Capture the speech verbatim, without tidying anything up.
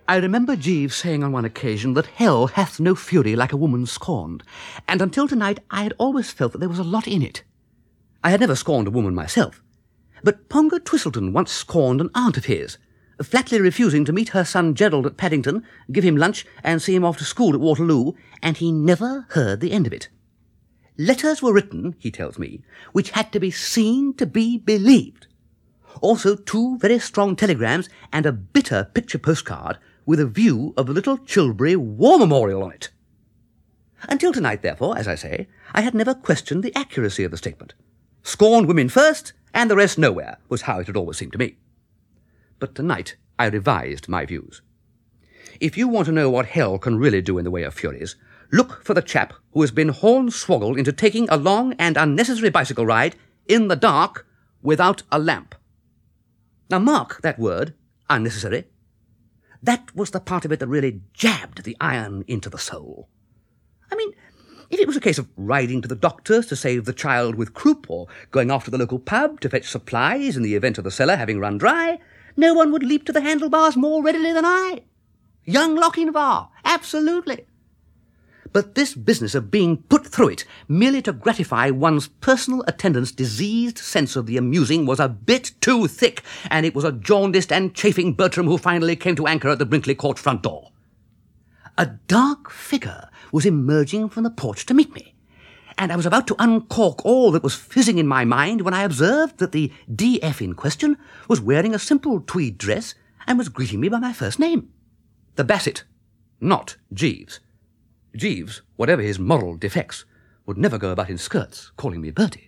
I remember Jeeves saying on one occasion that hell hath no fury like a woman scorned, and until tonight I had always felt that there was a lot in it. I had never scorned a woman myself, but Ponga Twistleton once scorned an aunt of his, flatly refusing to meet her son Gerald at Paddington, give him lunch, and see him off to school at Waterloo, and he never heard the end of it. Letters were written, he tells me, which had to be seen to be believed. Also two very strong telegrams and a bitter picture postcard with a view of the little Chilbury War Memorial on it. Until tonight, therefore, as I say, I had never questioned the accuracy of the statement. Scorned women first, and the rest nowhere, was how it had always seemed to me. But tonight I revised my views. If you want to know what hell can really do in the way of furies, look for the chap who has been hornswoggled into taking a long and unnecessary bicycle ride in the dark without a lamp. Now mark that word, unnecessary. That was the part of it that really jabbed the iron into the soul. I mean, if it was a case of riding to the doctor's to save the child with croup, or going off to the local pub to fetch supplies in the event of the cellar having run dry, no one would leap to the handlebars more readily than I. Young Lochinvar, absolutely. But this business of being put through it merely to gratify one's personal attendant's diseased sense of the amusing was a bit too thick, and it was a jaundiced and chafing Bertram who finally came to anchor at the Brinkley Court front door. A dark figure was emerging from the porch to meet me, and I was about to uncork all that was fizzing in my mind when I observed that the D F in question was wearing a simple tweed dress and was greeting me by my first name. The Bassett, not Jeeves. Jeeves, whatever his moral defects, would never go about in skirts calling me Bertie.